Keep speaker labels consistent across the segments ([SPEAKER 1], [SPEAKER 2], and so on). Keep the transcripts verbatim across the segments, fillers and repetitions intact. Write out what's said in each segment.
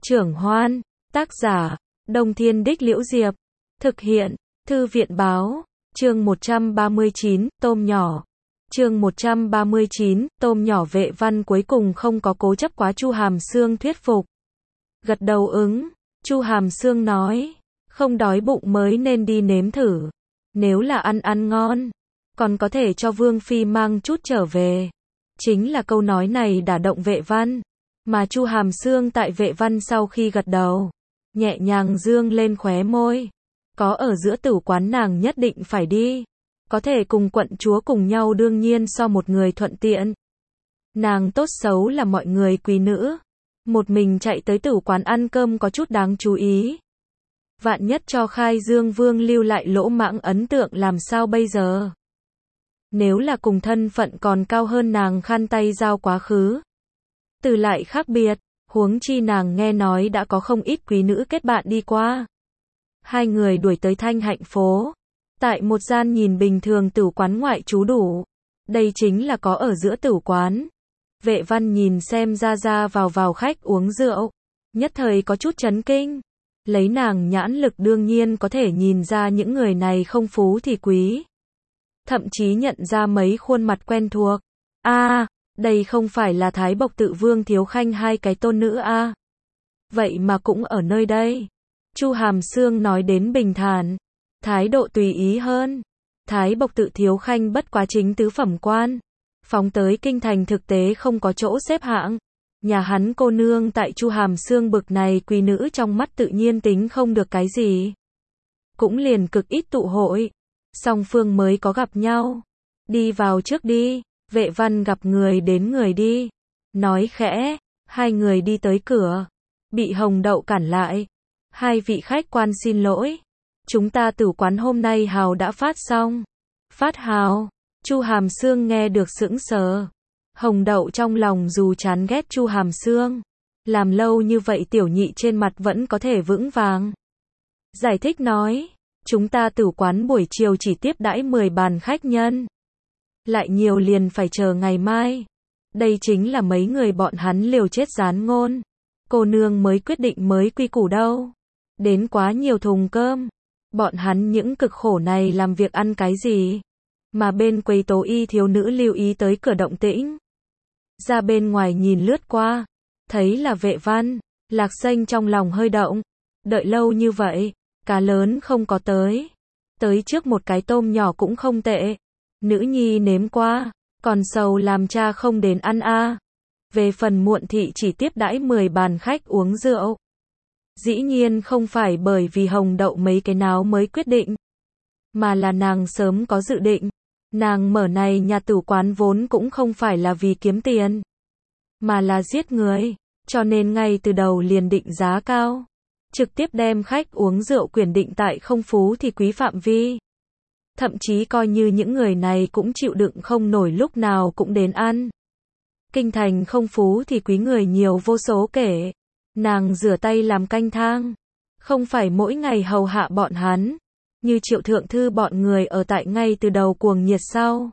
[SPEAKER 1] Trưởng Hoan, tác giả, Đông Thiên Đích Liễu Diệp, thực hiện, Thư viện Báo, chương một trăm ba mươi chín, tôm nhỏ. Chương một trăm ba mươi chín, tôm nhỏ. Vệ Văn cuối cùng không có cố chấp quá Chu Hàm Sương thuyết phục. Gật đầu ứng, Chu Hàm Sương nói, không đói bụng mới nên đi nếm thử. Nếu là ăn ăn ngon, còn có thể cho Vương Phi mang chút trở về. Chính là câu nói này đả động Vệ Văn, mà Chu Hàm Sương tại Vệ Văn sau khi gật đầu, nhẹ nhàng dương lên khóe môi. Có ở giữa tử quán nàng nhất định phải đi. Có thể cùng quận chúa cùng nhau đương nhiên so một người thuận tiện. Nàng tốt xấu là mọi người quý nữ. Một mình chạy tới tử quán ăn cơm có chút đáng chú ý. Vạn nhất cho Khai Dương Vương lưu lại lỗ mãng ấn tượng làm sao bây giờ? Nếu là cùng thân phận còn cao hơn nàng khăn tay giao quá khứ. Từ lại khác biệt, huống chi nàng nghe nói đã có không ít quý nữ kết bạn đi qua. Hai người đuổi tới Thanh Hạnh phố. Tại một gian nhìn bình thường tử quán ngoại trú đủ. Đây chính là có ở giữa tử quán. Vệ Văn nhìn xem ra ra vào vào khách uống rượu. Nhất thời có chút chấn kinh. Lấy nàng nhãn lực đương nhiên có thể nhìn ra những người này không phú thì quý. Thậm chí nhận ra mấy khuôn mặt quen thuộc. A, à, đây không phải là Thái Bộc Tự Vương Thiếu Khanh hai cái tôn nữ a? À? Vậy mà cũng ở nơi đây. Chu Hàm Sương nói đến bình thản, thái độ tùy ý hơn. Thái Bộc Tự Thiếu Khanh bất quá chính tứ phẩm quan, phóng tới kinh thành thực tế không có chỗ xếp hạng. Nhà hắn cô nương tại Chu Hàm Sương bực này quý nữ trong mắt tự nhiên tính không được cái gì. Cũng liền cực ít tụ hội, song phương mới có gặp nhau. Đi vào trước đi. Vệ Văn gặp người đến người đi, nói khẽ. Hai người đi tới cửa, bị Hồng Đậu cản lại. Hai vị khách quan xin lỗi, chúng ta tử quán hôm nay hào đã phát xong. Phát hào? Chu Hàm Sương nghe được sững sờ. Hồng Đậu trong lòng dù chán ghét Chu Hàm Sương, làm lâu như vậy tiểu nhị trên mặt vẫn có thể vững vàng. Giải thích nói, chúng ta tử quán buổi chiều chỉ tiếp đãi mười bàn khách nhân. Lại nhiều liền phải chờ ngày mai. Đây chính là mấy người bọn hắn liều chết gián ngôn. Cô nương mới quyết định mới quy củ đâu. Đến quá nhiều thùng cơm. Bọn hắn những cực khổ này làm việc ăn cái gì? Mà bên quầy tố y thiếu nữ lưu ý tới cửa động tĩnh. Ra bên ngoài nhìn lướt qua. Thấy là Vệ Văn. Lạc Xanh trong lòng hơi động. Đợi lâu như vậy. Cá lớn không có tới. Tới trước một cái tôm nhỏ cũng không tệ. Nữ nhi nếm qua. Còn sầu làm cha không đến ăn a. À. Về phần muộn thị chỉ tiếp đãi mười bàn khách uống rượu. Dĩ nhiên không phải bởi vì Hồng Đậu mấy cái náo mới quyết định. Mà là nàng sớm có dự định. Nàng mở này nhà tử quán vốn cũng không phải là vì kiếm tiền. Mà là giết người. Cho nên ngay từ đầu liền định giá cao. Trực tiếp đem khách uống rượu quyền định tại không phú thì quý phạm vi. Thậm chí coi như những người này cũng chịu đựng không nổi lúc nào cũng đến ăn. Kinh thành không phú thì quý người nhiều vô số kể. Nàng rửa tay làm canh thang. Không phải mỗi ngày hầu hạ bọn hắn. Như Triệu Thượng Thư bọn người ở tại ngay từ đầu cuồng nhiệt sau.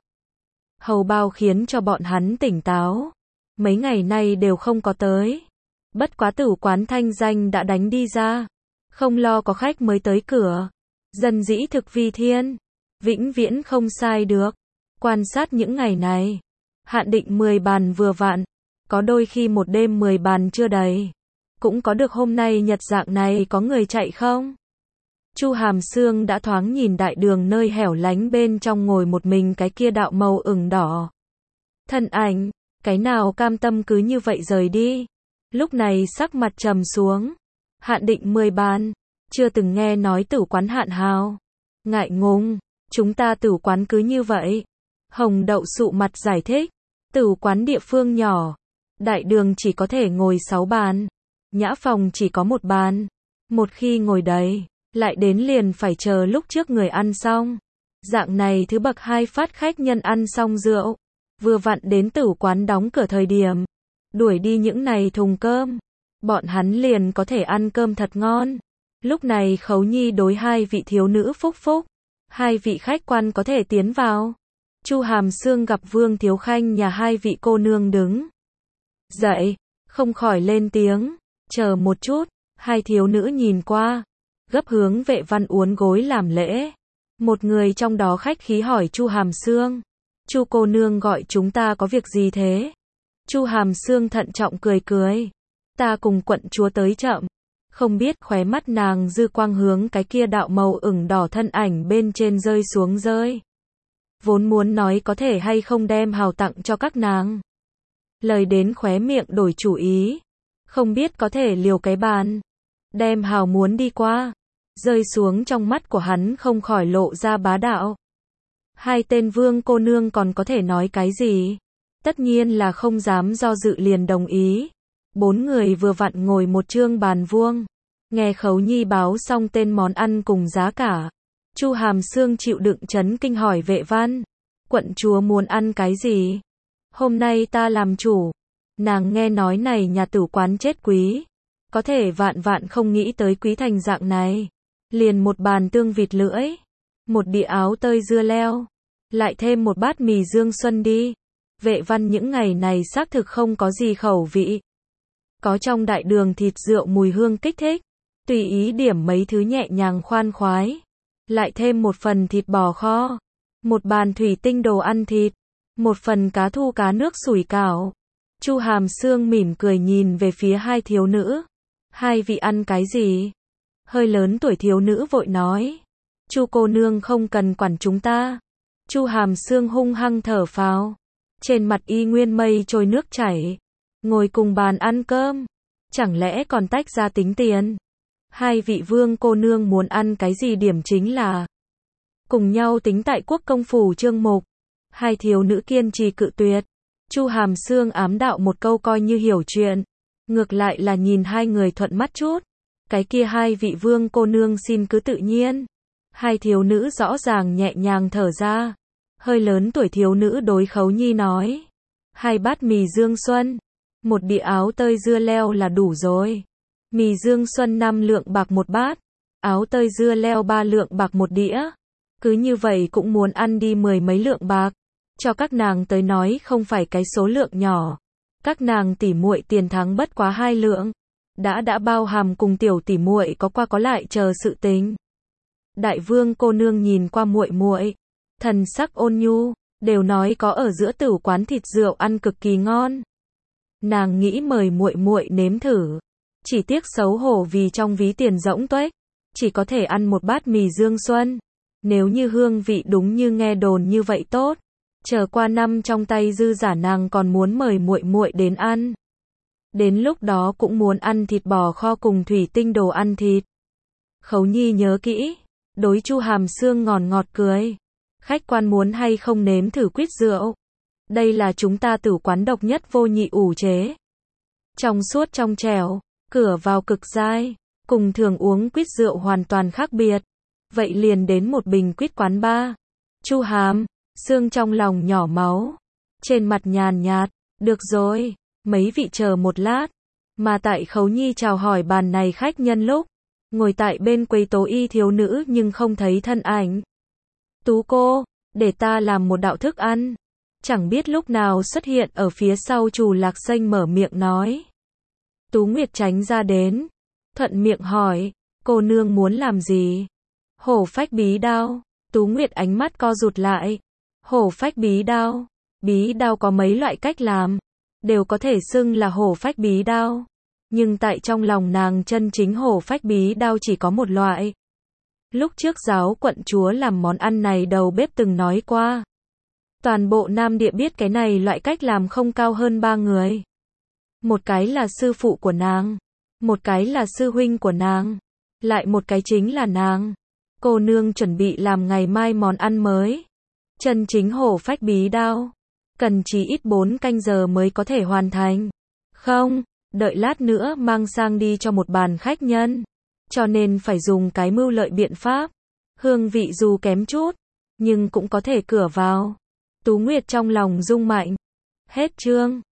[SPEAKER 1] Hầu bao khiến cho bọn hắn tỉnh táo. Mấy ngày nay đều không có tới. Bất quá tử quán thanh danh đã đánh đi ra. Không lo có khách mới tới cửa. Dân dĩ thực vi thiên. Vĩnh viễn không sai được. Quan sát những ngày này. Hạn định mười bàn vừa vặn. Có đôi khi một đêm mười bàn chưa đầy. Cũng có được hôm nay nhật dạng này có người chạy không? Chu Hàm Sương đã thoáng nhìn đại đường nơi hẻo lánh bên trong ngồi một mình cái kia đạo màu ửng đỏ. Thân ảnh, cái nào cam tâm cứ như vậy rời đi. Lúc này sắc mặt trầm xuống. Hạn định mười bàn. Chưa từng nghe nói tử quán hạn hào. Ngại ngùng. Chúng ta tử quán cứ như vậy. Hồng Đậu sụ mặt giải thích. Tử quán địa phương nhỏ. Đại đường chỉ có thể ngồi sáu bàn. Nhã phòng chỉ có một bàn. Một khi ngồi đầy, lại đến liền phải chờ lúc trước người ăn xong. Dạng này thứ bậc hai phát khách nhân ăn xong rượu. Vừa vặn đến tử quán đóng cửa thời điểm. Đuổi đi những này thùng cơm. Bọn hắn liền có thể ăn cơm thật ngon. Lúc này Khấu Nhi đối hai vị thiếu nữ phúc phúc. Hai vị khách quan có thể tiến vào. Chu Hàm Sương gặp Vương Thiếu Khanh nhà hai vị cô nương đứng dậy, không khỏi lên tiếng. Chờ một chút, hai thiếu nữ nhìn qua, gấp hướng Vệ Văn uốn gối làm lễ. Một người trong đó khách khí hỏi Chu Hàm Sương, Chu cô nương gọi chúng ta có việc gì thế? Chu Hàm Sương thận trọng cười cười, ta cùng quận chúa tới chậm. Không biết khóe mắt nàng dư quang hướng cái kia đạo màu ửng đỏ thân ảnh bên trên rơi xuống rơi. Vốn muốn nói có thể hay không đem hào tặng cho các nàng. Lời đến khóe miệng đổi chủ ý. Không biết có thể liều cái bàn. Đem hào muốn đi qua. Rơi xuống trong mắt của hắn không khỏi lộ ra bá đạo. Hai tên vương cô nương còn có thể nói cái gì? Tất nhiên là không dám do dự liền đồng ý. Bốn người vừa vặn ngồi một trương bàn vuông. Nghe Khấu Nhi báo xong tên món ăn cùng giá cả. Chu Hàm Sương chịu đựng chấn kinh hỏi Vệ Văn. Quận chúa muốn ăn cái gì? Hôm nay ta làm chủ. Nàng nghe nói này nhà tử quán chết quý. Có thể vạn vạn không nghĩ tới quý thành dạng này. Liền một bàn tương vịt lưỡi. Một đĩa áo tơi dưa leo. Lại thêm một bát mì dương xuân đi. Vệ Văn những ngày này xác thực không có gì khẩu vị. Có trong đại đường thịt rượu mùi hương kích thích. Tùy ý điểm mấy thứ nhẹ nhàng khoan khoái. Lại thêm một phần thịt bò kho. Một bàn thủy tinh đồ ăn thịt. Một phần cá thu cá nước sủi cảo. Chu Hàm Sương mỉm cười nhìn về phía hai thiếu nữ. Hai vị ăn cái gì? Hơi lớn tuổi thiếu nữ vội nói. Chu cô nương không cần quản chúng ta. Chu Hàm Sương hung hăng thở phào. Trên mặt y nguyên mây trôi nước chảy. Ngồi cùng bàn ăn cơm. Chẳng lẽ còn tách ra tính tiền? Hai vị vương cô nương muốn ăn cái gì điểm chính là cùng nhau tính tại quốc công phủ trương mục. Hai thiếu nữ kiên trì cự tuyệt. Chu Hàm Sương ám đạo một câu coi như hiểu chuyện. Ngược lại là nhìn hai người thuận mắt chút. Cái kia hai vị vương cô nương xin cứ tự nhiên. Hai thiếu nữ rõ ràng nhẹ nhàng thở ra. Hơi lớn tuổi thiếu nữ đối Khấu Nhi nói. Hai bát mì dương xuân. Một đĩa áo tơi dưa leo là đủ rồi. Mì dương xuân năm lượng bạc một bát. Áo tơi dưa leo ba lượng bạc một đĩa. Cứ như vậy cũng muốn ăn đi mười mấy lượng bạc. Cho các nàng tới nói không phải cái số lượng nhỏ. Các nàng tỉ muội tiền thắng bất quá hai lượng. Đã đã bao hàm cùng tiểu tỉ muội có qua có lại chờ sự tình. Đại vương cô nương nhìn qua muội muội, thần sắc ôn nhu, đều nói có ở giữa tử quán thịt rượu ăn cực kỳ ngon. Nàng nghĩ mời muội muội nếm thử. Chỉ tiếc xấu hổ vì trong ví tiền rỗng tuếch, chỉ có thể ăn một bát mì dương xuân. Nếu như hương vị đúng như nghe đồn như vậy tốt, chờ qua năm trong tay dư giả nàng còn muốn mời muội muội đến ăn. Đến lúc đó cũng muốn ăn thịt bò kho cùng thủy tinh đồ ăn thịt. Khấu Nhi nhớ kỹ, đối Chu Hàm Sương ngòn ngọt cười. Khách quan muốn hay không nếm thử quýt rượu. Đây là chúng ta tử quán độc nhất vô nhị ủ chế. Trong suốt trong trẻo, cửa vào cực dai, cùng thường uống quýt rượu hoàn toàn khác biệt. Vậy liền đến một bình quýt quán ba. Chu Hàm Sương trong lòng nhỏ máu, trên mặt nhàn nhạt, được rồi, mấy vị chờ một lát. Mà tại Khấu Nhi chào hỏi bàn này khách nhân lúc, ngồi tại bên quầy tố y thiếu nữ nhưng không thấy thân ảnh. Tú cô, để ta làm một đạo thức ăn. Chẳng biết lúc nào xuất hiện ở phía sau Trù Lạc Xanh mở miệng nói. Tú Nguyệt tránh ra đến, thuận miệng hỏi, cô nương muốn làm gì? Hổ phách bí đao. Tú Nguyệt ánh mắt co rụt lại. Hổ phách bí đao. Bí đao có mấy loại cách làm, đều có thể xưng là hổ phách bí đao. Nhưng tại trong lòng nàng chân chính hổ phách bí đao chỉ có một loại. Lúc trước giáo quận chúa làm món ăn này đầu bếp từng nói qua. Toàn bộ Nam Địa biết cái này loại cách làm không cao hơn ba người. Một cái là sư phụ của nàng, một cái là sư huynh của nàng, lại một cái chính là nàng. Cô nương chuẩn bị làm ngày mai món ăn mới. Chân chính hổ phách bí đao, cần chỉ ít bốn canh giờ mới có thể hoàn thành. Không, đợi lát nữa mang sang đi cho một bàn khách nhân. Cho nên phải dùng cái mưu lợi biện pháp. Hương vị dù kém chút, nhưng cũng có thể cửa vào. Tú Nguyệt trong lòng rung mạnh. Hết chương.